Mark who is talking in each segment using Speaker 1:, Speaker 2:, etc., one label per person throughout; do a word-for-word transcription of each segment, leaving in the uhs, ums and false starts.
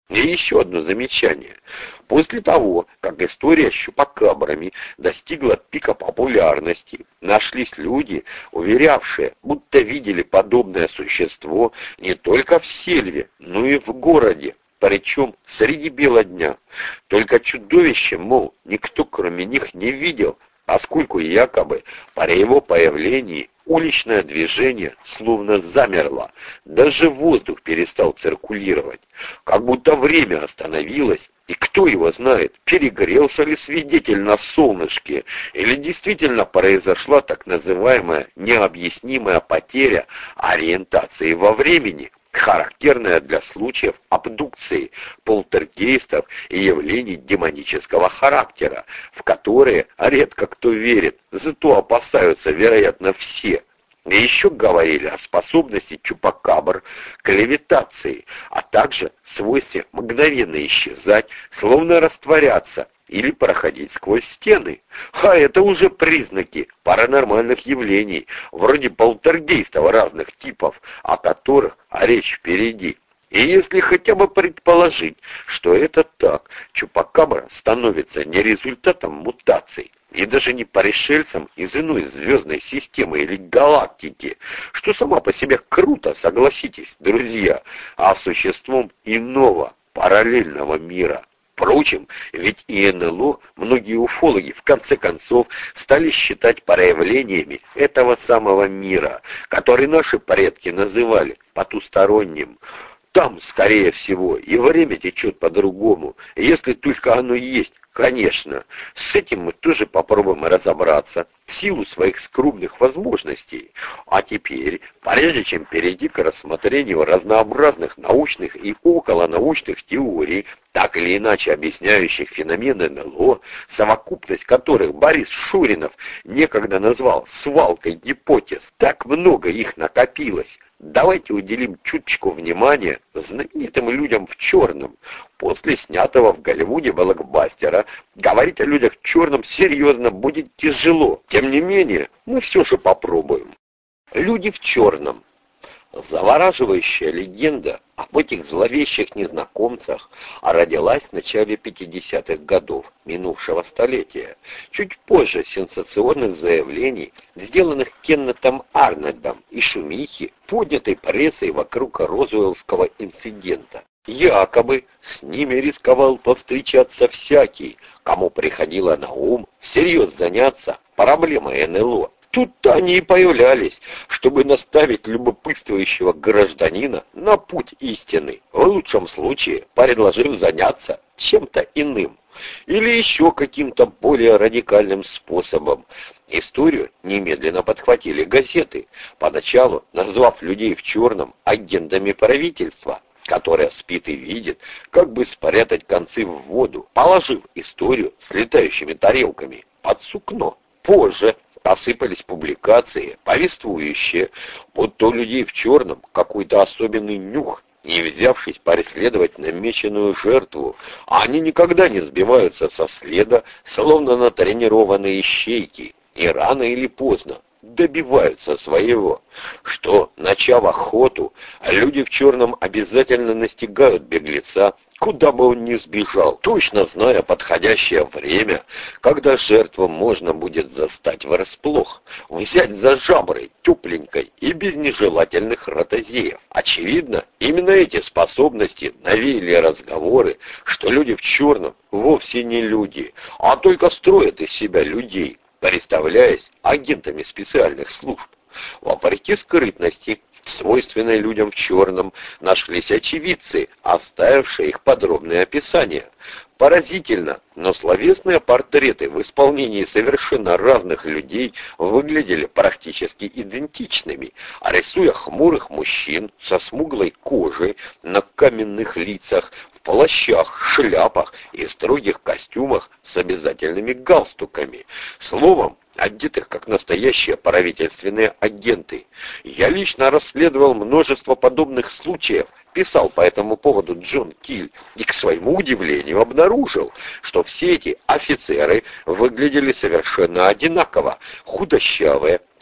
Speaker 1: И еще одно замечание. После того, как история с чупакабрами достигла пика популярности, нашлись люди, уверявшие, будто видели подобное существо не только в сельве, но и в городе, причем среди бела дня. Только чудовище, мол, никто кроме них не видел, поскольку якобы при его появлении уличное движение словно замерло, даже воздух перестал циркулировать, как будто время остановилось, и кто его знает, перегрелся ли свидетель на солнышке, или действительно произошла так называемая необъяснимая потеря ориентации во времени, характерная для случаев абдукции, полтергейстов и явлений демонического характера, в которые редко кто верит, зато опасаются, вероятно, все. И еще говорили о способности чупакабр к левитации, а также свойстве мгновенно исчезать, словно растворяться или проходить сквозь стены. А это уже признаки паранормальных явлений, вроде полтергейстов разных типов, о которых речь впереди. И если хотя бы предположить, что это так, чупакабра становится не результатом мутаций, и даже не пришельцем из иной звездной системы или галактики, что сама по себе круто, согласитесь, друзья, а существом иного, параллельного мира. Впрочем, ведь и эн эл о многие уфологи в конце концов стали считать проявлениями этого самого мира, который наши предки называли потусторонним. Там, скорее всего, и время течет по-другому, если только оно есть. Конечно, с этим мы тоже попробуем разобраться в силу своих скромных возможностей. А теперь, прежде чем перейти к рассмотрению разнообразных научных и околонаучных теорий, так или иначе объясняющих феномен эн эл о, совокупность которых Борис Шуринов некогда назвал свалкой гипотез, так много их накопилось, давайте уделим чуточку внимания знаменитым людям в черном. После снятого в Голливуде блокбастера говорить о людях в черном серьезно будет тяжело. Тем не менее, мы все же попробуем. Люди в черном. Завораживающая легенда об этих зловещих незнакомцах родилась в начале пятидесятых годов минувшего столетия, чуть позже сенсационных заявлений, сделанных Кеннетом Арнольдом, и шумихи, поднятой прессой вокруг Розуэллского инцидента. Якобы с ними рисковал повстречаться всякий, кому приходило на ум всерьез заняться проблемой эн эл о. Тут-то они и появлялись, чтобы наставить любопытствующего гражданина на путь истины, в лучшем случае предложив заняться чем-то иным или еще каким-то более радикальным способом. Историю немедленно подхватили газеты, поначалу назвав людей в черном агентами правительства, которое спит и видит, как бы спрятать концы в воду, положив историю с летающими тарелками под сукно. Позже посыпались публикации, повествующие, будто у людей в черном какой-то особенный нюх, не взявшись преследовать намеченную жертву, а они никогда не сбиваются со следа, словно натренированные ищейки, и рано или поздно добиваются своего, что, начав охоту, люди в черном обязательно настигают беглеца, куда бы он ни сбежал, точно зная подходящее время, когда жертву можно будет застать врасплох, взять за жаброй тепленькой и без нежелательных ротозеев. Очевидно, именно эти способности навеяли разговоры, что люди в черном вовсе не люди, а только строят из себя людей, представляясь агентами специальных служб. Вопреки скрытности, свойственной людям в черном, нашлись очевидцы, оставившие их подробные описания. Поразительно, но словесные портреты в исполнении совершенно разных людей выглядели практически идентичными, а рисуя хмурых мужчин со смуглой кожей на каменных лицах, в плащах, шляпах и строгих костюмах с обязательными галстуками. Словом, одетых как настоящие правительственные агенты. Я лично расследовал множество подобных случаев, писал по этому поводу Джон Киль, и к своему удивлению обнаружил, что все эти офицеры выглядели совершенно одинаково, худощавые,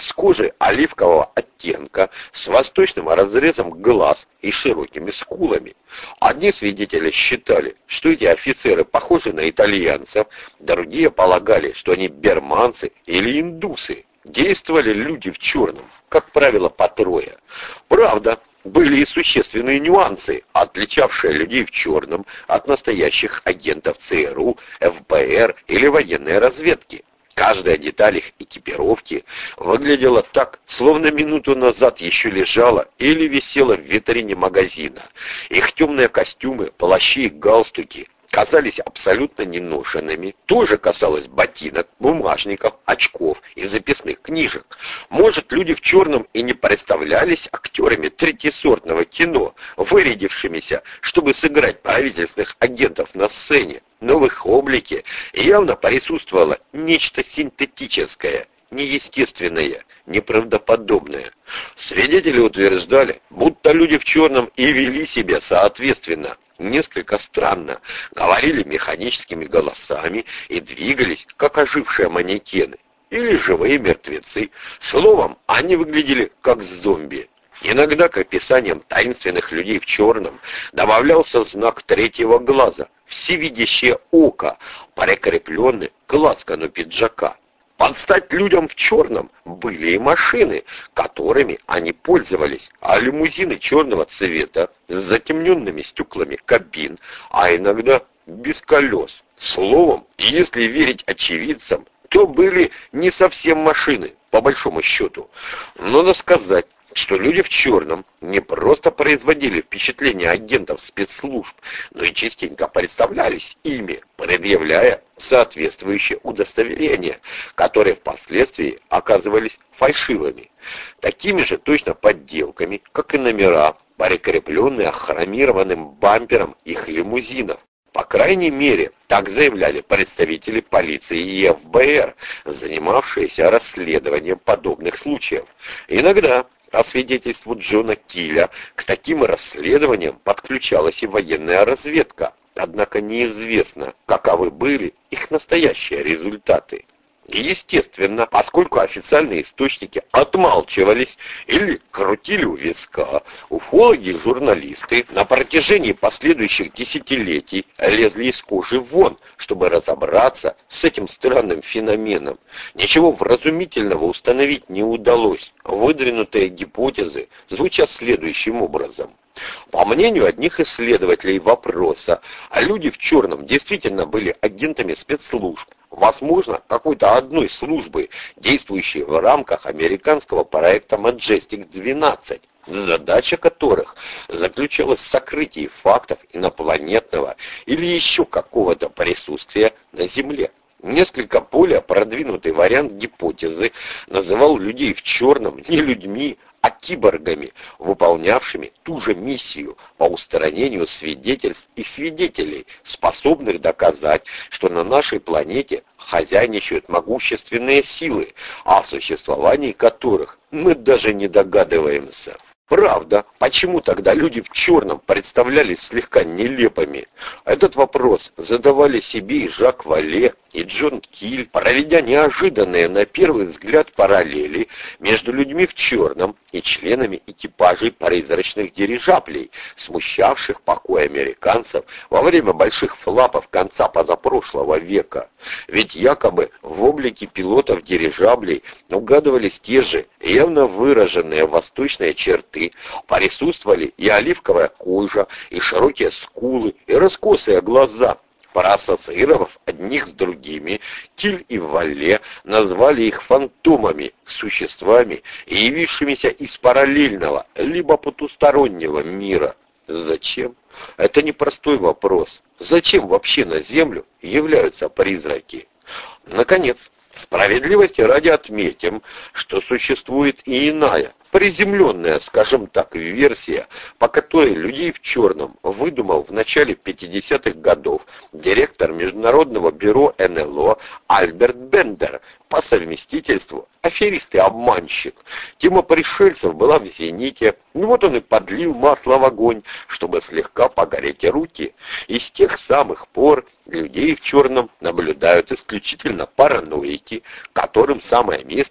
Speaker 1: с кожей оливкового оттенка, с восточным разрезом глаз и широкими скулами. Одни свидетели считали, что эти офицеры похожи на итальянцев, другие полагали, что они берманцы или индусы. Действовали люди в черном, как правило, по трое. Правда, были и существенные нюансы, отличавшие людей в черном от настоящих агентов ЦРУ, ФБР или военной разведки. Каждая деталь их экипировки выглядела так, словно минуту назад еще лежала или висела в витрине магазина. Их темные костюмы, плащи и галстуки казались абсолютно неношенными. То же касалось ботинок, бумажников, очков и записных книжек. Может, люди в черном и не представлялись актерами третьесортного кино, вырядившимися, чтобы сыграть правительственных агентов на сцене. Но в их облике явно присутствовало нечто синтетическое, неестественное, неправдоподобное. Свидетели утверждали, будто люди в черном и вели себя соответственно. Несколько странно, говорили механическими голосами и двигались, как ожившие манекены или живые мертвецы. Словом, они выглядели как зомби. Иногда к описаниям таинственных людей в черном добавлялся знак третьего глаза, всевидящее око, прикрепленный к лацкану пиджака. Под стать людям в черном были и машины, которыми они пользовались, а лимузины черного цвета с затемненными стеклами кабин, а иногда без колес. Словом, если верить очевидцам, то были не совсем машины, по большому счету. Надо сказать, что люди в черном не просто производили впечатление агентов спецслужб, но и частенько представлялись ими, предъявляя соответствующие удостоверения, которые впоследствии оказывались фальшивыми. Такими же точно подделками, как и номера, прикрепленные хромированным бампером их лимузинов. По крайней мере, так заявляли представители полиции и ФБР, занимавшиеся расследованием подобных случаев. Иногда, по свидетельству Джона Килля, к таким расследованиям подключалась и военная разведка, однако неизвестно, каковы были их настоящие результаты. И естественно, поскольку официальные источники отмалчивались или крутили у виска, уфологи и журналисты на протяжении последующих десятилетий лезли из кожи вон, чтобы разобраться с этим странным феноменом. Ничего вразумительного установить не удалось. Выдвинутые гипотезы звучат следующим образом. По мнению одних исследователей вопроса, а люди в черном действительно были агентами спецслужб, возможно, какой-то одной службы, действующей в рамках американского проекта Majestic двенадцать, задача которых заключалась в сокрытии фактов инопланетного или еще какого-то присутствия на Земле. Несколько более продвинутый вариант гипотезы называл людей в черном не людьми, а киборгами, выполнявшими ту же миссию по устранению свидетельств и свидетелей, способных доказать, что на нашей планете хозяйничают могущественные силы, о существовании которых мы даже не догадываемся. Правда, почему тогда люди в черном представлялись слегка нелепыми? Этот вопрос задавали себе и Жак Валле, и Джон Киль, проведя неожиданные на первый взгляд параллели между людьми в черном и членами экипажей призрачных дирижаблей, смущавших покой американцев во время больших флапов конца позапрошлого века. Ведь якобы в облике пилотов дирижаблей угадывались те же явно выраженные восточные черты, присутствовали и оливковая кожа, и широкие скулы, и раскосые глаза. Проассоциировав одних с другими, Киль и Валле назвали их фантомами, существами, явившимися из параллельного, либо потустороннего мира. Зачем? Это непростой вопрос. Зачем вообще на Землю являются призраки? Наконец, справедливости ради отметим, что существует и иная, приземленная, скажем так, версия, по которой людей в черном выдумал в начале пятидесятых годов директор Международного бюро эн эл о Альберт Бендер, по совместительству аферист и обманщик. Тема пришельцев была в зените, ну вот он и подлил масло в огонь, чтобы слегка погореть руки. И с тех самых пор людей в черном наблюдают исключительно параноики, которым самое место в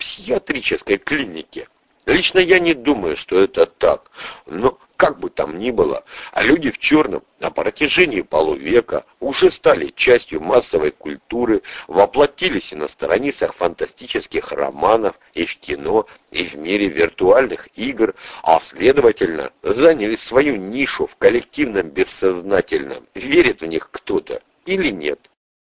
Speaker 1: психиатрической клинике. Лично я не думаю, что это так, но как бы там ни было, а люди в черном на протяжении полувека уже стали частью массовой культуры, воплотились и на страницах фантастических романов, и в кино, и в мире виртуальных игр, а следовательно заняли свою нишу в коллективном бессознательном. Верит в них кто-то или нет?